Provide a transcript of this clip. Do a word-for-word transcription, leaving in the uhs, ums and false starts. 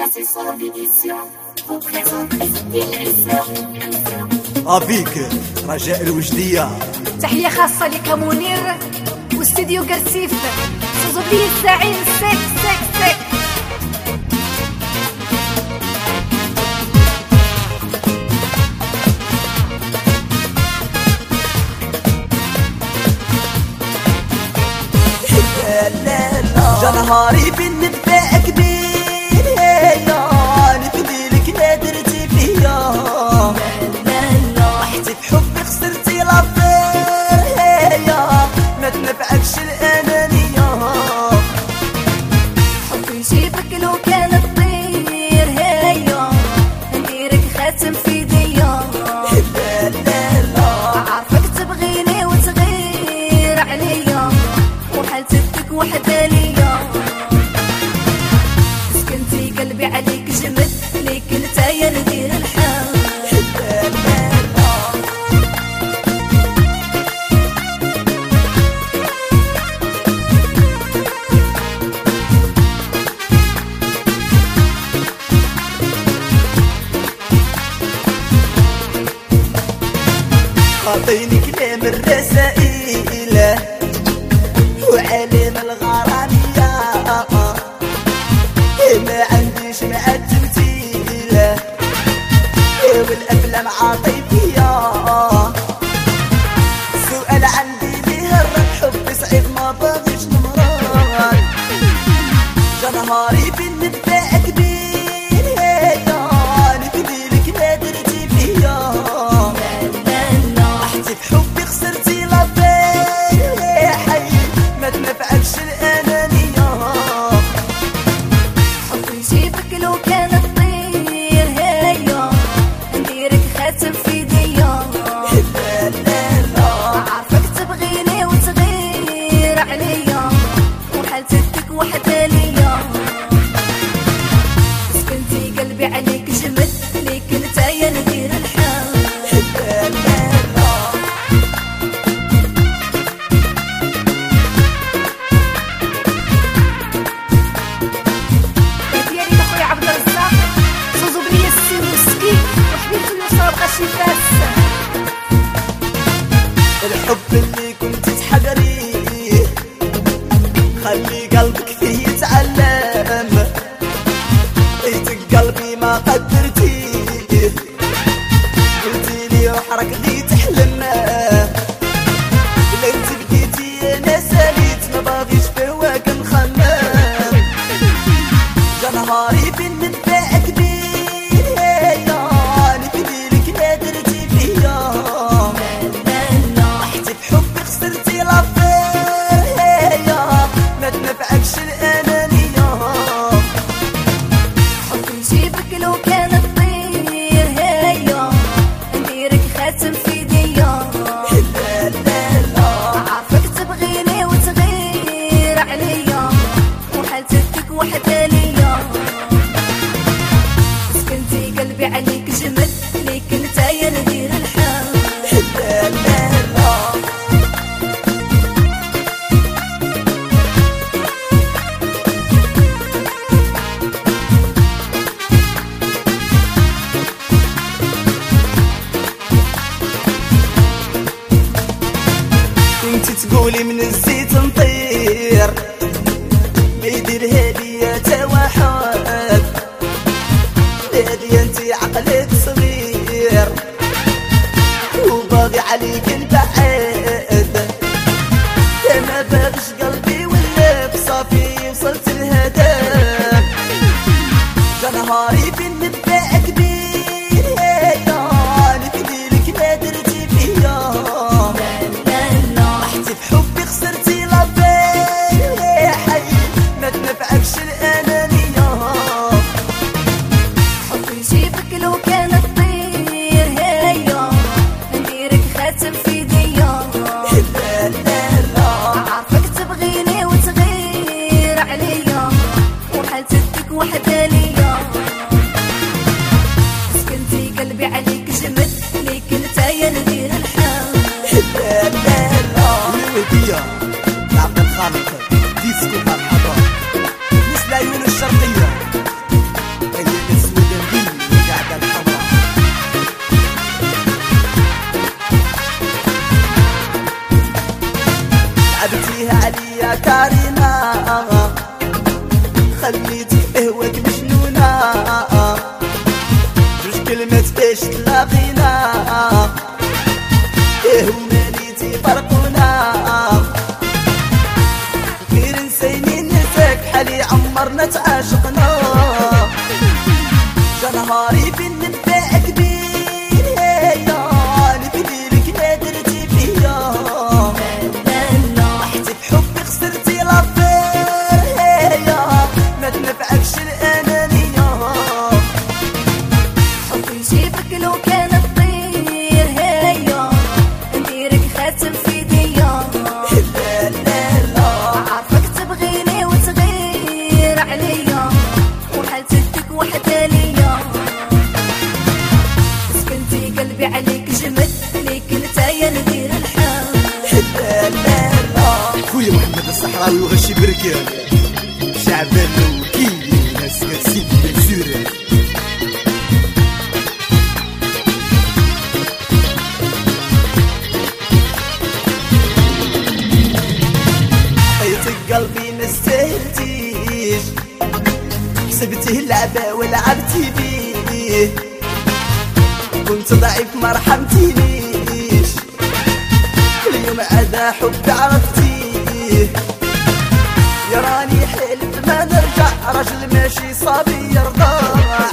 افيك رجاء الوجدية. تحية خاصة لك منير واستديو قرسيف سوزوبلي الساعين سك سك سك. جا نهاري بالنباء كبير هيا نفدي لك ما درتي فيا رحتي بحبي خسرتي لافير هيا ما تنفعكش الانانية حبي يجيبك لو كان تطير هيا نديرك خاتم في يديا. لا لا لا عارفك تبغيني وتغير عليا وحالتك وحدة ليا. سكنتي قلبي عليك جمد ليك نتايا ندير الحال. أعطيني كلام الرسائل وعلم الغرامية ما عنديش مع التمثيل والأفلام عاطفية. سؤال عندي ليه الرد حبي صعيب ما باغيش نمرض. جا نهاري بالنباء كبير هيا نفدي لك ما درتي فيا رحتي بحبي خسرتي لافير يا حي ما تنفعكش الأنانية. حبي يجيبك لو كان تطير هيا نديرك خاتم في يديا. لا لا لا عارفك تبغيني وتغير عليا وحالتك وحدة ليا. سكنتي قلبي عليك جمد ليك نتايا ندير الحال. لا لا لا ديالي اخويا عبد الرزاق زوزو بليا السيوسكي وحبيبتي يوسف غاشي فاس. الحب اللي كنت تحقريه خلي قلبك فيه يتعلم. لقيتك قلبي ما قدرتيه قلتي لي وحرك غي تحلم. لقيت بكيتي انا ساليت ما باغيش بهواك نخمم. جا نهاري بالنباء كبير هيا نفدي لك ما درتي فيا رحتي بحبي خسرتي لافير هيا ما تنفعكش الأنانية. حبي يجيبك لو كان تطير هيا نديرك خاتم في يديا. لا لا لا عارفك تبغيني وتغير عليا وحالتك وحدة ليا. سكنتي قلبي عليك جمد ليك نتايا ندير الحال. لا لا لا كنتي تقولي من الزيت نطير ما يدير هادية تا واحد. هادية انتي عقلك صغير وباغي عليك نبعد. انا باغيش قلبي ولا بصافي وصلت الهدف. جا نهاري بالنباء كبير هيا نفدي لك ما درتي فيا رحتي بحبي خسرتي لافير يا حي ما تنفعكش الأنانية. حبي يجيبك لو كان تطير هيا نديرك خاتم في يديا. لا لا لا عارفك تبغيني وتغير عليا وحالتك وحدة ليا. سكنتي قلبي عليك جمد ليك نتايا ندير الحال. لا لا لا الودية لعبد الخالق ديسكو فرحة مثل عيون الشرقية ليش تلاقينا ايه وماليتي فرقنا غير نسيني نساك حالي عمرنا تعاشقنا جا نهاري بين نبدا كبير هيا نبديلك ما درتي فيا رحتي بحبي خسرتي لافير هيا ما تنفعكش الانانيه حبي يجيبك لو كان تطير هيا نديرك خاتم في ايديا لا لا لا عارفك تبغيني وتغير عليا وحالتك وحدة ليا سكنتي قلبي عليك جمد ليك نتايا ندير الحال لا لا لا خويا محمد الصحراوي وغشي بركان شعبان الوكيل ناس كتسيب بكسيرة حياتك قلبي مستهلتيش حسبتيه لعبة ولعبتي بيه كنت ضعيف ما رحمتينيش اليوم عدا حب عرفتيه يا راني حلف ما نرجع رجل ماشي صبي يرضى